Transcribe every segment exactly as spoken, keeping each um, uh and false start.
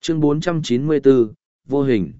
Chương bốn trăm chín mươi bốn, Vô hình.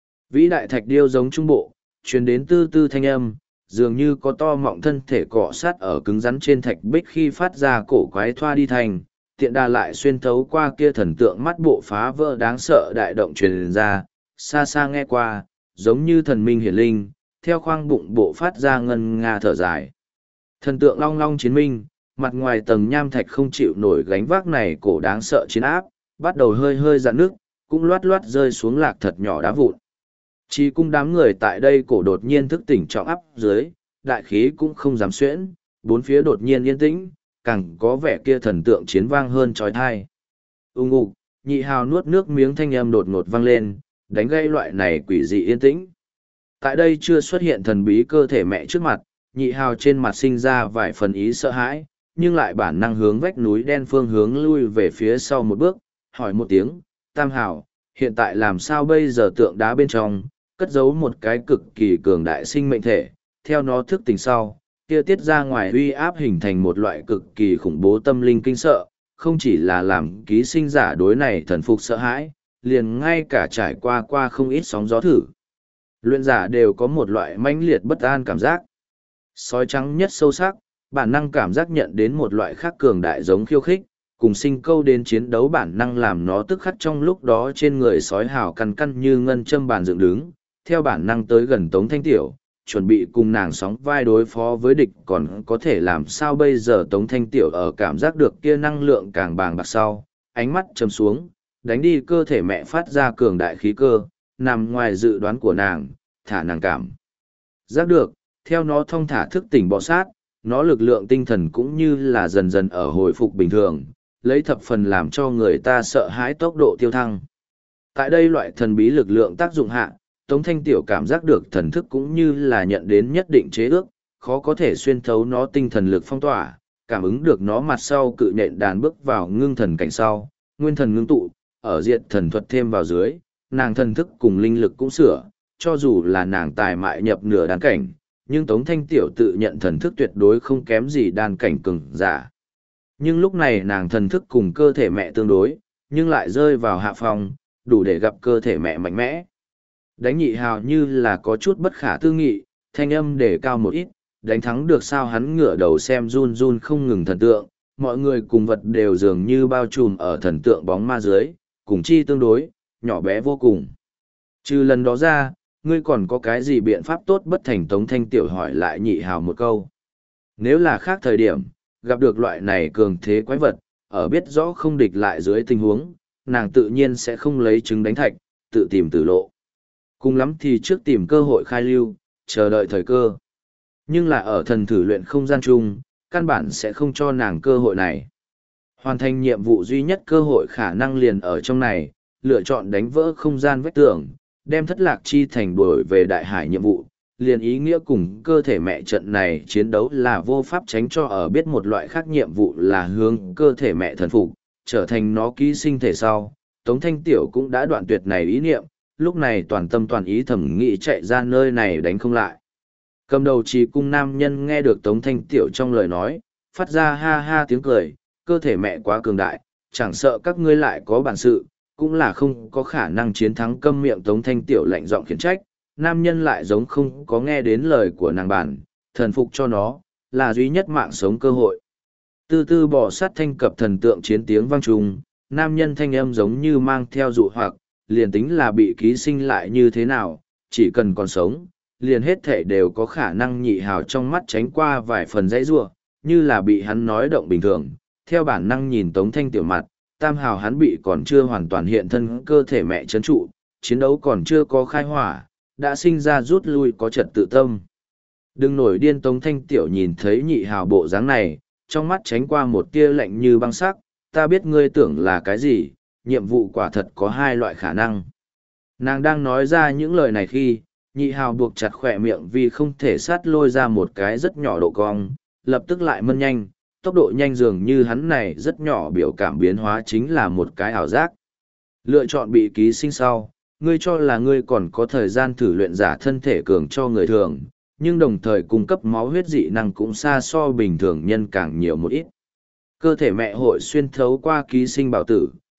Vĩ đại thạch điêu giống trung bộ, truyền đến tư tư thanh âm, dường như có to mọng thân thể cọ sát ở cứng rắn trên thạch bích khi phát ra cổ quái thoa đi thành, tiện đà lại xuyên thấu qua kia thần tượng mắt bộ phá vỡ đáng sợ đại động truyền ra, xa xa nghe qua, giống như thần minh hiển linh, theo khoang bụng bộ phát ra ngân nga thở dài. Thần tượng long long chiến minh, mặt ngoài tầng nham thạch không chịu nổi gánh vác này cổ đáng sợ chiến áp, bắt đầu hơi hơi dạn nước, cũng loát loát rơi xuống lạc thật nhỏ đá vụn. Chỉ cung đám người tại đây cổ đột nhiên thức tỉnh trọng áp dưới, đại khí cũng không dám xuyễn, bốn phía đột nhiên yên tĩnh, càng có vẻ kia thần tượng chiến vang hơn trói thai. Ung ục, nhị hào nuốt nước miếng thanh âm đột ngột vang lên, đánh gây loại này quỷ dị yên tĩnh. Tại đây chưa xuất hiện thần bí cơ thể mẹ trước mặt, nhị hào trên mặt sinh ra vài phần ý sợ hãi, nhưng lại bản năng hướng vách núi đen phương hướng lui về phía sau một bước, hỏi một tiếng, tam hào, hiện tại làm sao bây giờ tượng đá bên trong, cất giấu một cái cực kỳ cường đại sinh mệnh thể, theo nó thức tỉnh sau, kia tiết ra ngoài uy áp hình thành một loại cực kỳ khủng bố tâm linh kinh sợ, không chỉ là làm ký sinh giả đối này thần phục sợ hãi, liền ngay cả trải qua qua không ít sóng gió thử. Luyện giả đều có một loại mãnh liệt bất an cảm giác. Sói trắng nhất sâu sắc, bản năng cảm giác nhận đến một loại khác cường đại giống khiêu khích, cùng sinh câu đến chiến đấu bản năng làm nó tức khắc trong lúc đó trên người sói hào căn căn như ngân châm bàn dựng đứng, theo bản năng tới gần Tống Thanh Tiểu, chuẩn bị cùng nàng sóng vai đối phó với địch còn có thể làm sao bây giờ Tống Thanh Tiểu ở cảm giác được kia năng lượng càng bàng bạc sau, ánh mắt chầm xuống, đánh đi cơ thể mẹ phát ra cường đại khí cơ, nằm ngoài dự đoán của nàng, thả nàng cảm. Giác được, theo nó thông thả thức tỉnh bọ sát, nó lực lượng tinh thần cũng như là dần dần ở hồi phục bình thường, lấy thập phần làm cho người ta sợ hãi tốc độ tiêu thăng. Tại đây loại thần bí lực lượng tác dụng hạ, Tống Thanh Tiểu cảm giác được thần thức cũng như là nhận đến nhất định chế ước, khó có thể xuyên thấu nó tinh thần lực phong tỏa, cảm ứng được nó mặt sau cự nện đàn bước vào ngưng thần cảnh sau, nguyên thần ngưng tụ, ở diện thần thuật thêm vào dưới, nàng thần thức cùng linh lực cũng sửa, cho dù là nàng tài mại nhập nửa đan cảnh, nhưng Tống Thanh Tiểu tự nhận thần thức tuyệt đối không kém gì đan cảnh cường giả. Nhưng lúc này nàng thần thức cùng cơ thể mẹ tương đối, nhưng lại rơi vào hạ phòng, đủ để gặp cơ thể mẹ mạnh mẽ. Đánh nhị hào như là có chút bất khả tư nghị, thanh âm để cao một ít, đánh thắng được sao hắn ngửa đầu xem run run không ngừng thần tượng, mọi người cùng vật đều dường như bao trùm ở thần tượng bóng ma dưới, cùng chi tương đối, nhỏ bé vô cùng. Trừ lần đó ra, ngươi còn có cái gì biện pháp tốt bất thành Tống Thanh Tiểu hỏi lại nhị hào một câu. Nếu là khác thời điểm, gặp được loại này cường thế quái vật, ở biết rõ không địch lại dưới tình huống, nàng tự nhiên sẽ không lấy trứng đánh thạch, tự tìm tử lộ. Cùng lắm thì trước tìm cơ hội khai lưu, chờ đợi thời cơ. Nhưng là ở thần thử luyện không gian chung, căn bản sẽ không cho nàng cơ hội này. Hoàn thành nhiệm vụ duy nhất cơ hội khả năng liền ở trong này, lựa chọn đánh vỡ không gian vách tường, đem thất lạc chi thành đuổi về đại hải nhiệm vụ, liền ý nghĩa cùng cơ thể mẹ trận này chiến đấu là vô pháp tránh cho ở biết một loại khác nhiệm vụ là hướng cơ thể mẹ thần phục, trở thành nó ký sinh thể sau. Tống Thanh Tiểu cũng đã đoạn tuyệt này ý niệm, lúc này toàn tâm toàn ý thẩm nghĩ chạy ra nơi này đánh không lại. Cầm đầu trì cung nam nhân nghe được Tống Thanh Tiểu trong lời nói, phát ra ha ha tiếng cười, cơ thể mẹ quá cường đại, chẳng sợ các ngươi lại có bản sự, cũng là không có khả năng chiến thắng. Câm miệng. Tống Thanh Tiểu lạnh giọng khiển trách, nam nhân lại giống không có nghe đến lời của nàng bản, thần phục cho nó, là duy nhất mạng sống cơ hội. Tư tư bỏ sát thanh cập thần tượng chiến tiếng vang trùng, nam nhân thanh âm giống như mang theo dụ hoặc, liền tính là bị ký sinh lại như thế nào, chỉ cần còn sống, liền hết thể đều có khả năng. Nhị hào trong mắt tránh qua vài phần dãy rua, như là bị hắn nói động bình thường, theo bản năng nhìn Tống Thanh Tiểu mặt, tam hào hắn bị còn chưa hoàn toàn hiện thân cơ thể mẹ chấn trụ, chiến đấu còn chưa có khai hỏa, đã sinh ra rút lui có trật tự tâm. Đừng nổi điên. Tống Thanh Tiểu nhìn thấy nhị hào bộ dáng này, trong mắt tránh qua một tia lạnh như băng sắc, ta biết ngươi tưởng là cái gì, nhiệm vụ quả thật có hai loại khả năng. Nàng đang nói ra những lời này khi, nhị hào buộc chặt khỏe miệng vì không thể sát lôi ra một cái rất nhỏ độ cong, lập tức lại mân nhanh, tốc độ nhanh dường như hắn này rất nhỏ biểu cảm biến hóa chính là một cái ảo giác. Lựa chọn bị ký sinh sau, ngươi cho là ngươi còn có thời gian thử luyện giả thân thể cường cho người thường, nhưng đồng thời cung cấp máu huyết dị năng cũng xa so bình thường nhân càng nhiều một ít. Cơ thể mẹ hội xuyên thấu qua ký sinh bảo tử,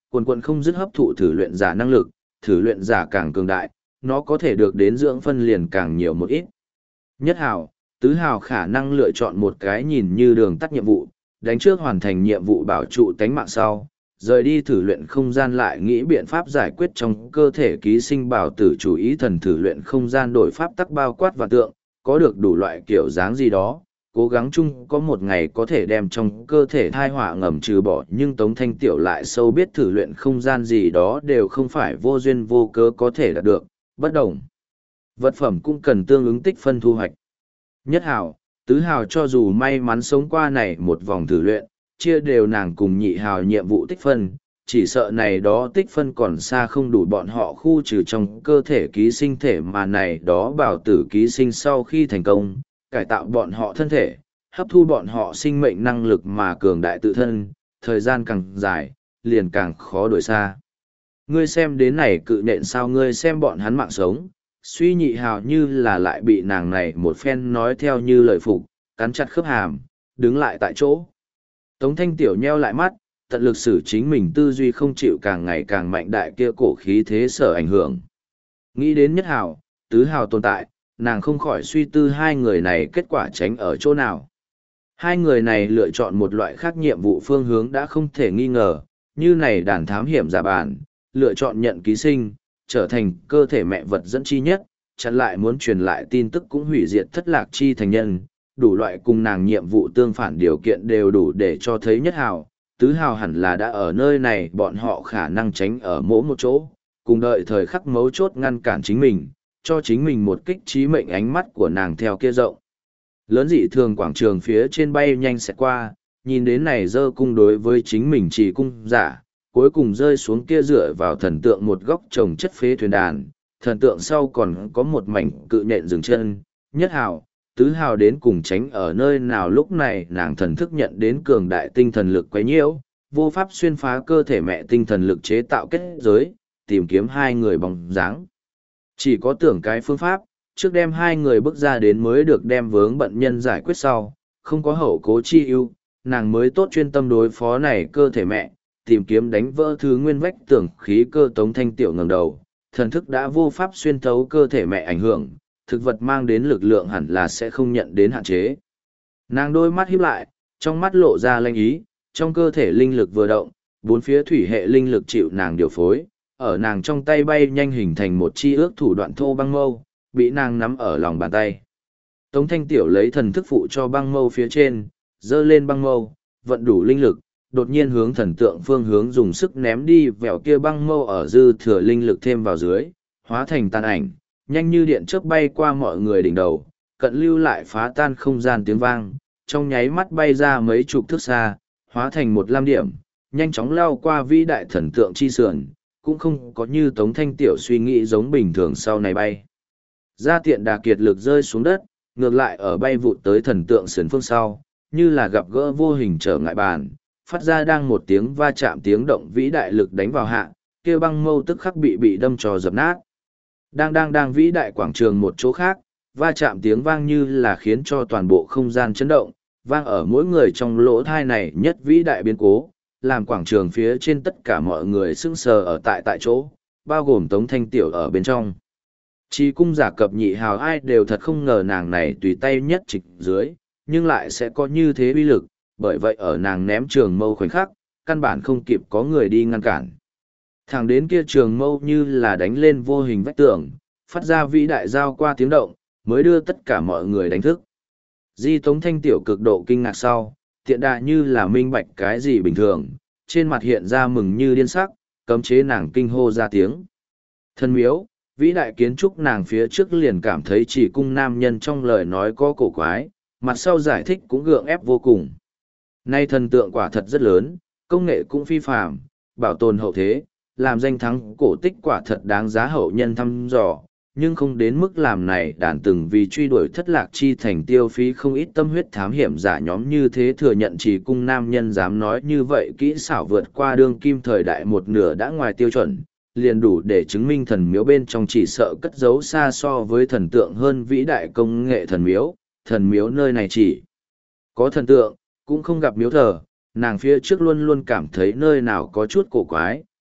quần quần không dứt hấp thụ thử luyện giả năng lực, thử luyện giả càng cường đại, nó có thể được đến dưỡng phân liền càng nhiều một ít. Nhất hào, tứ hào khả năng lựa chọn một cái nhìn như đường tắt nhiệm vụ, đánh trước hoàn thành nhiệm vụ bảo trụ tánh mạng sau, rời đi thử luyện không gian lại nghĩ biện pháp giải quyết trong cơ thể ký sinh bảo tử chủ ý thần thử luyện không gian đổi pháp tắc bao quát và tượng, có được đủ loại kiểu dáng gì đó, cố gắng chung có một ngày có thể đem trong cơ thể thai họa ngầm trừ bỏ, nhưng Tống Thanh Tiểu lại sâu biết thử luyện không gian gì đó đều không phải vô duyên vô cớ có thể đạt được, bất đồng. Vật phẩm cũng cần tương ứng tích phân thu hoạch. Nhất hào, tứ hào cho dù may mắn sống qua này một vòng thử luyện, chia đều nàng cùng nhị hào nhiệm vụ tích phân, chỉ sợ này đó tích phân còn xa không đủ bọn họ khu trừ trong cơ thể ký sinh thể mà này đó bảo tử ký sinh sau khi thành công, cải tạo bọn họ thân thể, hấp thu bọn họ sinh mệnh năng lực mà cường đại tự thân, thời gian càng dài, liền càng khó đuổi xa. Ngươi xem đến này cự nện sao ngươi xem bọn hắn mạng sống, suy nhị hào như là lại bị nàng này một phen nói theo như lời phục, cắn chặt khớp hàm, đứng lại tại chỗ. Tống Thanh Tiểu nheo lại mắt, tận lực xử chính mình tư duy không chịu càng ngày càng mạnh đại kia cổ khí thế sở ảnh hưởng. Nghĩ đến nhất hào, tứ hào tồn tại, nàng không khỏi suy tư hai người này kết quả tránh ở chỗ nào. Hai người này lựa chọn một loại khác nhiệm vụ phương hướng đã không thể nghi ngờ, như này đàn thám hiểm giả bản, lựa chọn nhận ký sinh, trở thành cơ thể mẹ vật dẫn chi nhất, chặn lại muốn truyền lại tin tức cũng hủy diệt thất lạc chi thành nhân, đủ loại cùng nàng nhiệm vụ tương phản điều kiện đều đủ để cho thấy nhất hào, tứ hào hẳn là đã ở nơi này bọn họ khả năng tránh ở mỗi một chỗ, cùng đợi thời khắc mấu chốt ngăn cản chính mình, cho chính mình một kích trí mệnh ánh mắt của nàng theo kia rộng. Lớn dị thường quảng trường phía trên bay nhanh sẽ qua, nhìn đến này dơ cung đối với chính mình chỉ cung giả, cuối cùng rơi xuống kia dựa vào thần tượng một góc trồng chất phế thuyền đàn, thần tượng sau còn có một mảnh cự nện dừng chân, nhất hào, tứ hào đến cùng tránh ở nơi nào lúc này nàng thần thức nhận đến cường đại tinh thần lực quấy nhiễu, vô pháp xuyên phá cơ thể mẹ tinh thần lực chế tạo kết giới, tìm kiếm hai người bóng dáng. Chỉ có tưởng cái phương pháp, trước đem hai người bước ra đến mới được đem vướng bận nhân giải quyết sau, không có hậu cố chi ưu, nàng mới tốt chuyên tâm đối phó này cơ thể mẹ, tìm kiếm đánh vỡ thứ nguyên vách tưởng khí cơ. Tống Thanh Tiểu ngẩng đầu, thần thức đã vô pháp xuyên thấu cơ thể mẹ ảnh hưởng, thực vật mang đến lực lượng hẳn là sẽ không nhận đến hạn chế. Nàng đôi mắt híp lại, trong mắt lộ ra lanh ý, trong cơ thể linh lực vừa động, bốn phía thủy hệ linh lực chịu nàng điều phối, ở nàng trong tay bay nhanh hình thành một chi ước thủ đoạn thô băng mâu, bị nàng nắm ở lòng bàn tay. Tống Thanh Tiểu lấy thần thức phụ cho băng mâu phía trên, dơ lên băng mâu, vận đủ linh lực, đột nhiên hướng thần tượng phương hướng dùng sức ném đi vẹo kia băng mâu ở dư thừa linh lực thêm vào dưới, hóa thành tàn ảnh, nhanh như điện chớp bay qua mọi người đỉnh đầu, cận lưu lại phá tan không gian tiếng vang, trong nháy mắt bay ra mấy chục thước xa, hóa thành một lam điểm, nhanh chóng lao qua vĩ đại thần tượng chi sườn, cũng không có như Tống Thanh Tiểu suy nghĩ giống bình thường sau này bay. Ra tiện đà kiệt lực rơi xuống đất, ngược lại ở bay vụt tới thần tượng sườn phương sau, như là gặp gỡ vô hình trở ngại bàn, phát ra đang một tiếng va chạm tiếng động vĩ đại lực đánh vào hạ, kia băng mâu tức khắc bị bị đâm trò dập nát. Đang đang đang vĩ đại quảng trường một chỗ khác, va chạm tiếng vang như là khiến cho toàn bộ không gian chấn động, vang ở mỗi người trong lỗ thai này nhất vĩ đại biến cố, làm quảng trường phía trên tất cả mọi người sững sờ ở tại tại chỗ, bao gồm Tống Thanh Tiểu ở bên trong. Chi cung giả cập nhị hào ai đều thật không ngờ nàng này tùy tay nhất trịch dưới, nhưng lại sẽ có như thế uy lực, bởi vậy ở nàng ném trường mâu khoảnh khắc, căn bản không kịp có người đi ngăn cản. Thẳng đến kia trường mâu như là đánh lên vô hình vách tường, phát ra vĩ đại giao qua tiếng động, mới đưa tất cả mọi người đánh thức. Di Tống Thanh Tiểu cực độ kinh ngạc sau, tiện đà như là minh bạch cái gì bình thường, trên mặt hiện ra mừng như điên sắc, cấm chế nàng kinh hô ra tiếng. Thân miếu, vĩ đại kiến trúc nàng phía trước liền cảm thấy chỉ cung nam nhân trong lời nói có cổ quái, mặt sau giải thích cũng gượng ép vô cùng. Nay thần tượng quả thật rất lớn, công nghệ cũng phi phàm, bảo tồn hậu thế, làm danh thắng cổ tích quả thật đáng giá hậu nhân thăm dò, nhưng không đến mức làm này đàn từng vì truy đuổi thất lạc chi thành tiêu phí không ít tâm huyết thám hiểm giả nhóm như thế thừa nhận chỉ cung nam nhân dám nói như vậy kỹ xảo vượt qua đương kim thời đại một nửa đã ngoài tiêu chuẩn, liền đủ để chứng minh thần miếu bên trong chỉ sợ cất giấu xa so với thần tượng hơn vĩ đại công nghệ thần miếu, thần miếu nơi này chỉ có thần tượng, cũng không gặp miếu thờ, nàng phía trước luôn luôn cảm thấy nơi nào có chút cổ quái,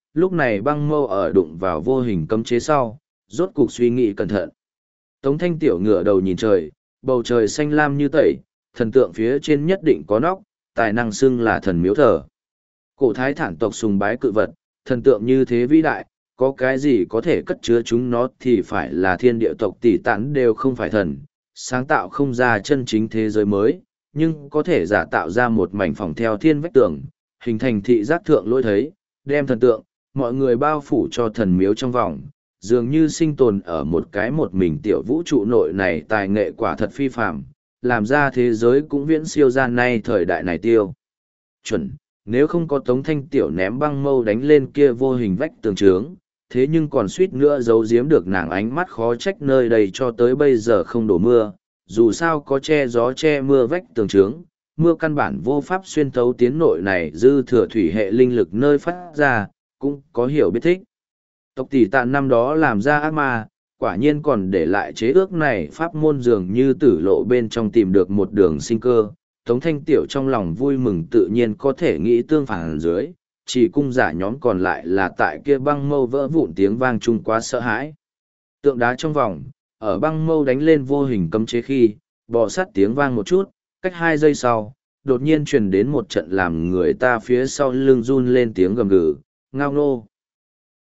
lúc này băng mâu ở đụng vào vô hình cấm chế sau, rốt cục suy nghĩ cẩn thận. Tống Thanh Tiểu ngửa đầu nhìn trời, bầu trời xanh lam như tẩy, thần tượng phía trên nhất định có nóc, tài năng xưng là thần miếu thờ. Cổ thái thản tộc sùng bái cự vật, thần tượng như thế vĩ đại, có cái gì có thể cất chứa chúng nó thì phải là thiên địa tộc tỷ tán đều không phải thần, sáng tạo không ra chân chính thế giới mới, nhưng có thể giả tạo ra một mảnh phòng theo thiên vách tường, hình thành thị giác thượng lỗi thấy, đem thần tượng, mọi người bao phủ cho thần miếu trong vòng, dường như sinh tồn ở một cái một mình tiểu vũ trụ nội này tài nghệ quả thật phi phạm, làm ra thế giới cũng viễn siêu gian nay thời đại này tiêu. Chuẩn, nếu không có Tống Thanh Tiểu ném băng mâu đánh lên kia vô hình vách tường trướng, thế nhưng còn suýt nữa giấu giếm được nàng ánh mắt khó trách nơi đây cho tới bây giờ không đổ mưa, dù sao có che gió che mưa vách tường trướng, mưa căn bản vô pháp xuyên thấu tiến nội này dư thừa thủy hệ linh lực nơi phát ra, cũng có hiểu biết thích. Tộc tỷ tạn năm đó làm ra ác ma, quả nhiên còn để lại chế ước này pháp môn dường như tử lộ bên trong tìm được một đường sinh cơ. Tống Thanh Tiểu trong lòng vui mừng tự nhiên có thể nghĩ tương phản dưới, chỉ cung giả nhóm còn lại là tại kia băng mâu vỡ vụn tiếng vang chung quá sợ hãi. Tượng đá trong vòng, ở băng mâu đánh lên vô hình cấm chế khi, bò sát tiếng vang một chút, cách hai giây sau, đột nhiên truyền đến một trận làm người ta phía sau lưng run lên tiếng gầm gừ, ngao ngô.